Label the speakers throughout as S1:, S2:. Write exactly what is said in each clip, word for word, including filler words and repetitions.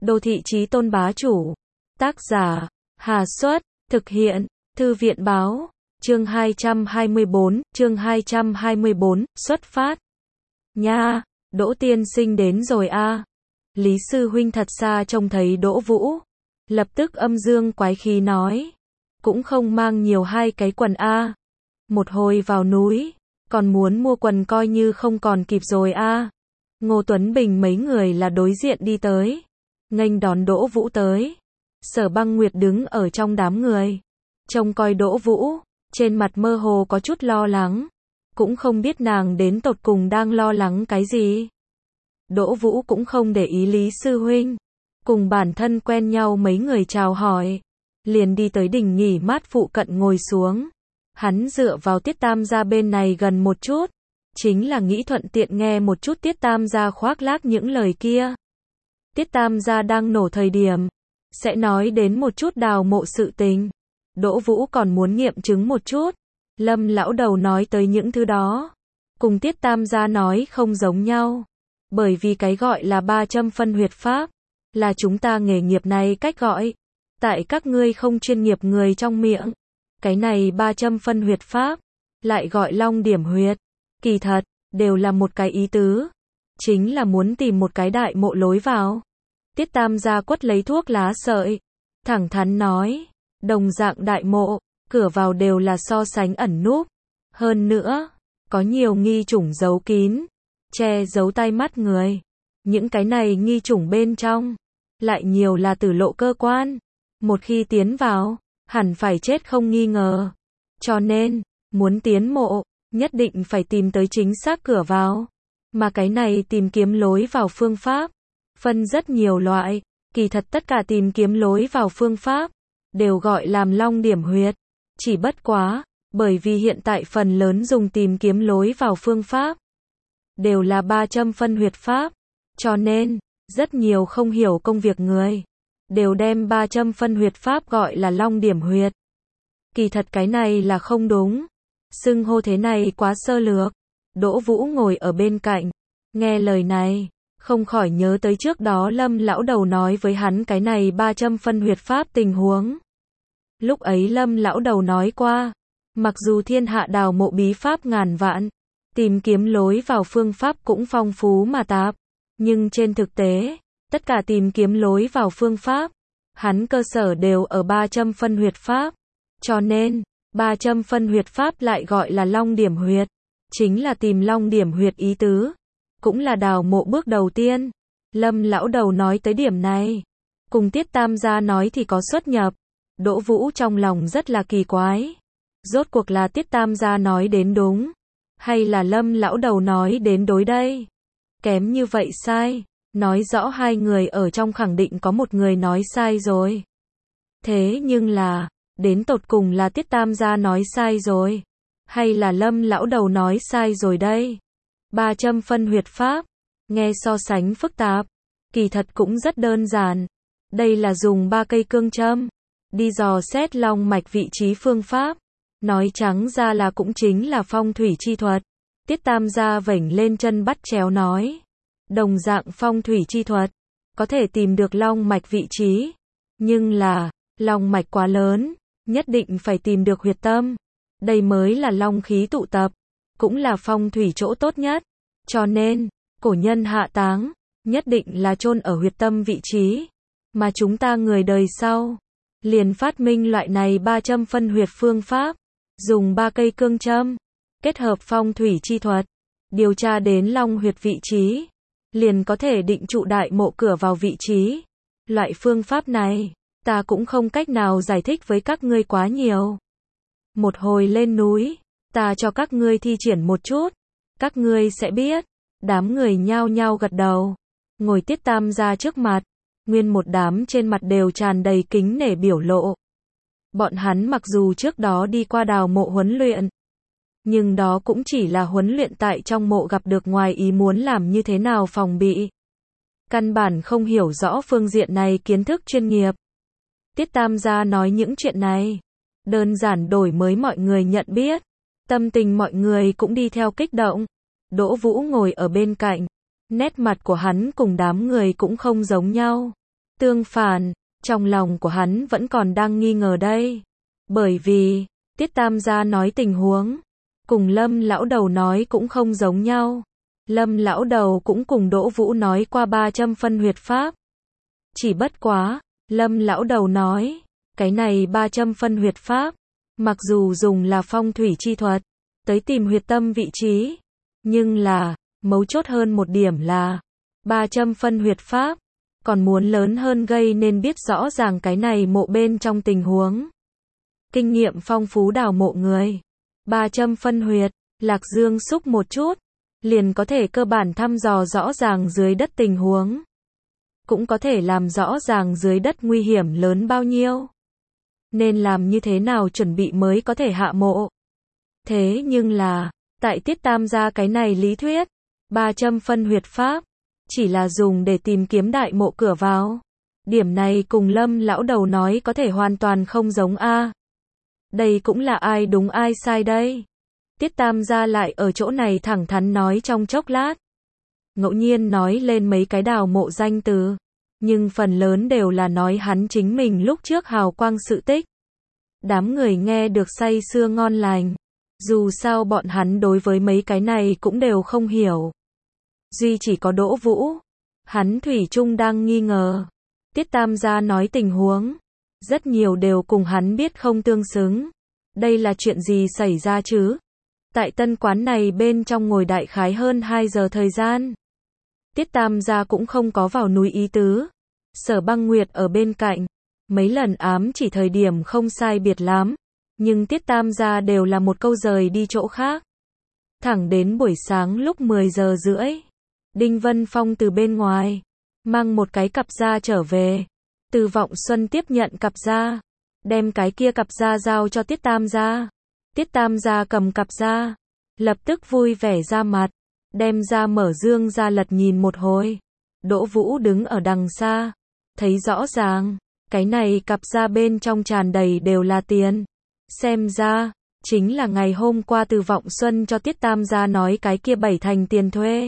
S1: Đô thị chí tôn bá chủ. Tác giả, Hà Xuất, thực hiện, Thư viện báo, chương hai trăm hai mươi bốn, chương hai trăm hai mươi bốn, xuất phát. Nha, Đỗ tiên sinh đến rồi a. Lý sư huynh thật xa trông thấy Đỗ Vũ, lập tức âm dương quái khí nói, cũng không mang nhiều hai cái quần a. Một hồi vào núi, còn muốn mua quần coi như không còn kịp rồi a. Ngô Tuấn Bình mấy người là đối diện đi tới, nghênh đón Đỗ Vũ tới. Sở Băng Nguyệt đứng ở trong đám người, trông coi Đỗ Vũ, trên mặt mơ hồ có chút lo lắng, cũng không biết nàng đến tột cùng đang lo lắng cái gì. Đỗ Vũ cũng không để ý Lý sư huynh, cùng bản thân quen nhau mấy người chào hỏi, liền đi tới đỉnh nghỉ mát phụ cận ngồi xuống. Hắn dựa vào Tiết Tam gia bên này gần một chút, chính là nghĩ thuận tiện nghe một chút Tiết Tam gia khoác lác những lời kia. Tiết Tam gia đang nổ thời điểm, sẽ nói đến một chút Đào Mộ sự tình. Đỗ Vũ còn muốn nghiệm chứng một chút. Lâm lão đầu nói tới những thứ đó, cùng Tiết Tam gia nói không giống nhau. Bởi vì cái gọi là ba châm phân huyệt pháp, là chúng ta nghề nghiệp này cách gọi. Tại các ngươi không chuyên nghiệp người trong miệng, cái này ba châm phân huyệt pháp, lại gọi long điểm huyệt. Kỳ thật, đều là một cái ý tứ. Chính là muốn tìm một cái đại mộ lối vào. Tiết Tam gia quất lấy thuốc lá sợi, thẳng thắn nói, đồng dạng đại mộ, cửa vào đều là so sánh ẩn núp. Hơn nữa, có nhiều nghi chủng giấu kín, che giấu tai mắt người. Những cái này nghi chủng bên trong, lại nhiều là tử lộ cơ quan. Một khi tiến vào, hẳn phải chết không nghi ngờ. Cho nên, muốn tiến mộ, nhất định phải tìm tới chính xác cửa vào. Mà cái này tìm kiếm lối vào phương pháp, phân rất nhiều loại. Kỳ thật tất cả tìm kiếm lối vào phương pháp, đều gọi làm long điểm huyệt. Chỉ bất quá, bởi vì hiện tại phần lớn dùng tìm kiếm lối vào phương pháp, đều là ba châm phân huyệt pháp. Cho nên, rất nhiều không hiểu công việc người, đều đem ba châm phân huyệt pháp gọi là long điểm huyệt. Kỳ thật cái này là không đúng. Xưng hô thế này quá sơ lược. Đỗ Vũ ngồi ở bên cạnh, nghe lời này, không khỏi nhớ tới trước đó Lâm lão đầu nói với hắn cái này ba châm phân huyệt pháp tình huống. Lúc ấy Lâm lão đầu nói qua, mặc dù thiên hạ đào mộ bí pháp ngàn vạn, tìm kiếm lối vào phương pháp cũng phong phú mà tạp, nhưng trên thực tế, tất cả tìm kiếm lối vào phương pháp, hắn cơ sở đều ở ba châm phân huyệt pháp. Cho nên, ba châm phân huyệt pháp lại gọi là long điểm huyệt, chính là tìm long điểm huyệt ý tứ, cũng là đào mộ bước đầu tiên. Lâm lão đầu nói tới điểm này, cùng Tiết Tam gia nói thì có xuất nhập. Đỗ Vũ trong lòng rất là kỳ quái, rốt cuộc là Tiết Tam gia nói đến đúng, hay là Lâm lão đầu nói đến đối đây? Kém như vậy sai, nói rõ hai người ở trong khẳng định có một người nói sai rồi. Thế nhưng là, đến tột cùng là Tiết Tam gia nói sai rồi, hay là Lâm lão đầu nói sai rồi đây? Ba châm phân huyệt pháp, nghe so sánh phức tạp, kỳ thật cũng rất đơn giản. Đây là dùng ba cây cương châm, đi dò xét long mạch vị trí phương pháp. Nói trắng ra là cũng chính là phong thủy chi thuật. Tiết Tam gia vểnh lên chân bắt chéo nói, đồng dạng phong thủy chi thuật, có thể tìm được long mạch vị trí. Nhưng là, long mạch quá lớn, nhất định phải tìm được huyệt tâm. Đây mới là long khí tụ tập, cũng là phong thủy chỗ tốt nhất. Cho nên, cổ nhân hạ táng, nhất định là chôn ở huyệt tâm vị trí. Mà chúng ta người đời sau, liền phát minh loại này ba châm phân huyệt phương pháp, dùng ba cây cương châm, kết hợp phong thủy chi thuật, điều tra đến long huyệt vị trí, liền có thể định trụ đại mộ cửa vào vị trí. Loại phương pháp này, ta cũng không cách nào giải thích với các ngươi quá nhiều. Một hồi lên núi, ta cho các ngươi thi triển một chút, các ngươi sẽ biết. Đám người nhao nhao gật đầu, ngồi Tiết Tam gia trước mặt, nguyên một đám trên mặt đều tràn đầy kính nể biểu lộ. Bọn hắn mặc dù trước đó đi qua đào mộ huấn luyện, nhưng đó cũng chỉ là huấn luyện tại trong mộ gặp được ngoài ý muốn làm như thế nào phòng bị. Căn bản không hiểu rõ phương diện này kiến thức chuyên nghiệp. Tiết Tam gia nói những chuyện này, đơn giản đổi mới mọi người nhận biết, tâm tình mọi người cũng đi theo kích động. Đỗ Vũ ngồi ở bên cạnh, nét mặt của hắn cùng đám người cũng không giống nhau. Tương phản, trong lòng của hắn vẫn còn đang nghi ngờ đây. Bởi vì, Tiết Tam gia nói tình huống, cùng Lâm lão đầu nói cũng không giống nhau. Lâm lão đầu cũng cùng Đỗ Vũ nói qua ba châm phân huyệt pháp. Chỉ bất quá, Lâm lão đầu nói, cái này ba châm phân huyệt pháp, mặc dù dùng là phong thủy chi thuật, tới tìm huyệt tâm vị trí, nhưng là, mấu chốt hơn một điểm là, ba châm phân huyệt pháp, còn muốn lớn hơn gây nên biết rõ ràng cái này mộ bên trong tình huống. Kinh nghiệm phong phú đào mộ người. Ba châm phân huyệt, Lạc Dương xúc một chút, liền có thể cơ bản thăm dò rõ ràng dưới đất tình huống. Cũng có thể làm rõ ràng dưới đất nguy hiểm lớn bao nhiêu. Nên làm như thế nào chuẩn bị mới có thể hạ mộ. Thế nhưng là, tại Tiết Tam gia cái này lý thuyết, ba châm phân huyệt pháp, chỉ là dùng để tìm kiếm đại mộ cửa vào. Điểm này cùng Lâm lão đầu nói có thể hoàn toàn không giống a. Đây cũng là ai đúng ai sai đây. Tiết Tam gia lại ở chỗ này thẳng thắn nói trong chốc lát. Ngẫu nhiên nói lên mấy cái đào mộ danh từ, nhưng phần lớn đều là nói hắn chính mình lúc trước hào quang sự tích. Đám người nghe được say sưa ngon lành. Dù sao bọn hắn đối với mấy cái này cũng đều không hiểu. Duy chỉ có Đỗ Vũ, hắn thủy chung đang nghi ngờ. Tiết Tam gia nói tình huống, rất nhiều đều cùng hắn biết không tương xứng. Đây là chuyện gì xảy ra chứ? Tại tân quán này bên trong ngồi đại khái hơn hai giờ thời gian. Tiết Tam gia cũng không có vào núi ý tứ. Sở Băng Nguyệt ở bên cạnh, mấy lần ám chỉ thời điểm không sai biệt lắm, nhưng Tiết Tam gia đều là một câu rời đi chỗ khác. Thẳng đến buổi sáng lúc mười giờ rưỡi, Đinh Vân Phong từ bên ngoài mang một cái cặp da trở về. Từ Vọng Xuân tiếp nhận cặp da, đem cái kia cặp da giao cho Tiết Tam gia. Tiết Tam gia cầm cặp da, lập tức vui vẻ ra mặt, đem ra mở dương ra lật nhìn một hồi. Đỗ Vũ đứng ở đằng xa, thấy rõ ràng, cái này cặp da bên trong tràn đầy đều là tiền. Xem ra, chính là ngày hôm qua Từ Vọng Xuân cho Tiết Tam gia nói cái kia bảy thành tiền thuê.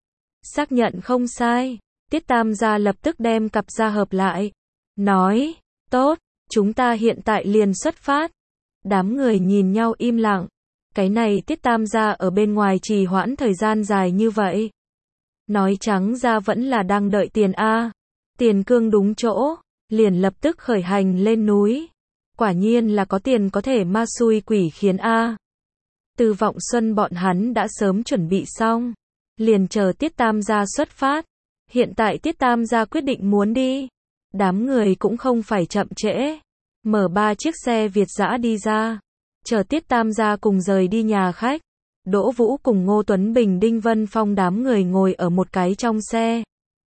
S1: Xác nhận không sai, Tiết Tam gia lập tức đem cặp da hợp lại, nói, tốt, chúng ta hiện tại liền xuất phát. Đám người nhìn nhau im lặng, cái này Tiết Tam gia ở bên ngoài trì hoãn thời gian dài như vậy. Nói trắng ra vẫn là đang đợi tiền a. Tiền cương đúng chỗ, liền lập tức khởi hành lên núi. Quả nhiên là có tiền có thể ma xui quỷ khiến a. Từ Vọng Xuân bọn hắn đã sớm chuẩn bị xong, liền chờ Tiết Tam gia xuất phát. Hiện tại Tiết Tam gia quyết định muốn đi, đám người cũng không phải chậm trễ, mở ba chiếc xe Việt dã đi ra, chờ Tiết Tam gia cùng rời đi nhà khách. Đỗ Vũ cùng Ngô Tuấn Bình, Đinh Vân Phong đám người ngồi ở một cái trong xe.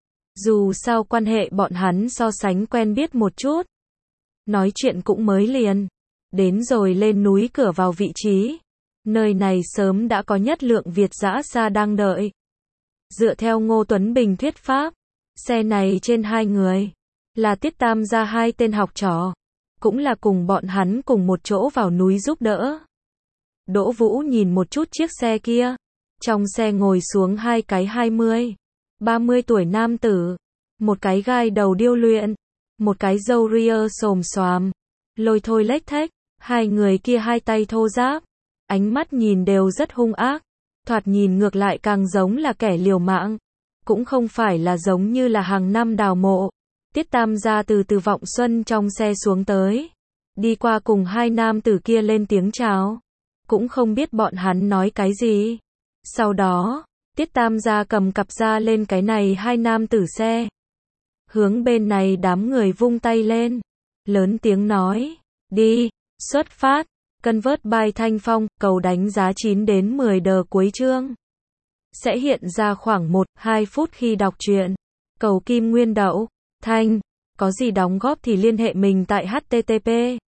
S1: Dù sao quan hệ bọn hắn so sánh quen biết một chút, nói chuyện cũng mới liền. Đến rồi lên núi cửa vào vị trí, nơi này sớm đã có nhất lượng Việt dã xa đang đợi. Dựa theo Ngô Tuấn Bình thuyết pháp, xe này trên hai người, là Tiết Tam gia hai tên học trò, cũng là cùng bọn hắn cùng một chỗ vào núi giúp đỡ. Đỗ Vũ nhìn một chút chiếc xe kia, trong xe ngồi xuống hai cái hai mươi, ba mươi tuổi nam tử, một cái gai đầu điêu luyện, một cái râu ria xồm xoàm, lôi thôi lếch thếch, hai người kia hai tay thô ráp, ánh mắt nhìn đều rất hung ác, thoạt nhìn ngược lại càng giống là kẻ liều mạng, cũng không phải là giống như là hàng năm đào mộ. Tiết Tam gia từ Từ Vọng Xuân trong xe xuống tới, đi qua cùng hai nam tử kia lên tiếng chào, cũng không biết bọn hắn nói cái gì. Sau đó, Tiết Tam gia cầm cặp da lên cái này hai nam tử xe, hướng bên này đám người vung tay lên, lớn tiếng nói, đi, xuất phát. Convert by Thanh Phong, cầu đánh giá chín đến mười đờ cuối chương. Sẽ hiện ra khoảng một đến hai phút khi đọc truyện. Cầu Kim Nguyên Đậu, Thanh, có gì đóng góp thì liên hệ mình tại http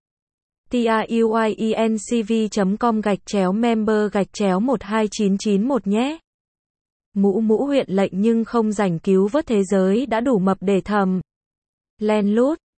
S1: truyencv chấm com gạch chéo member gạch chéo một hai chín chín một nhé. Mũ mũ huyện lệnh nhưng không rảnh cứu vớt thế giới đã đủ mập để thầm. Len lút.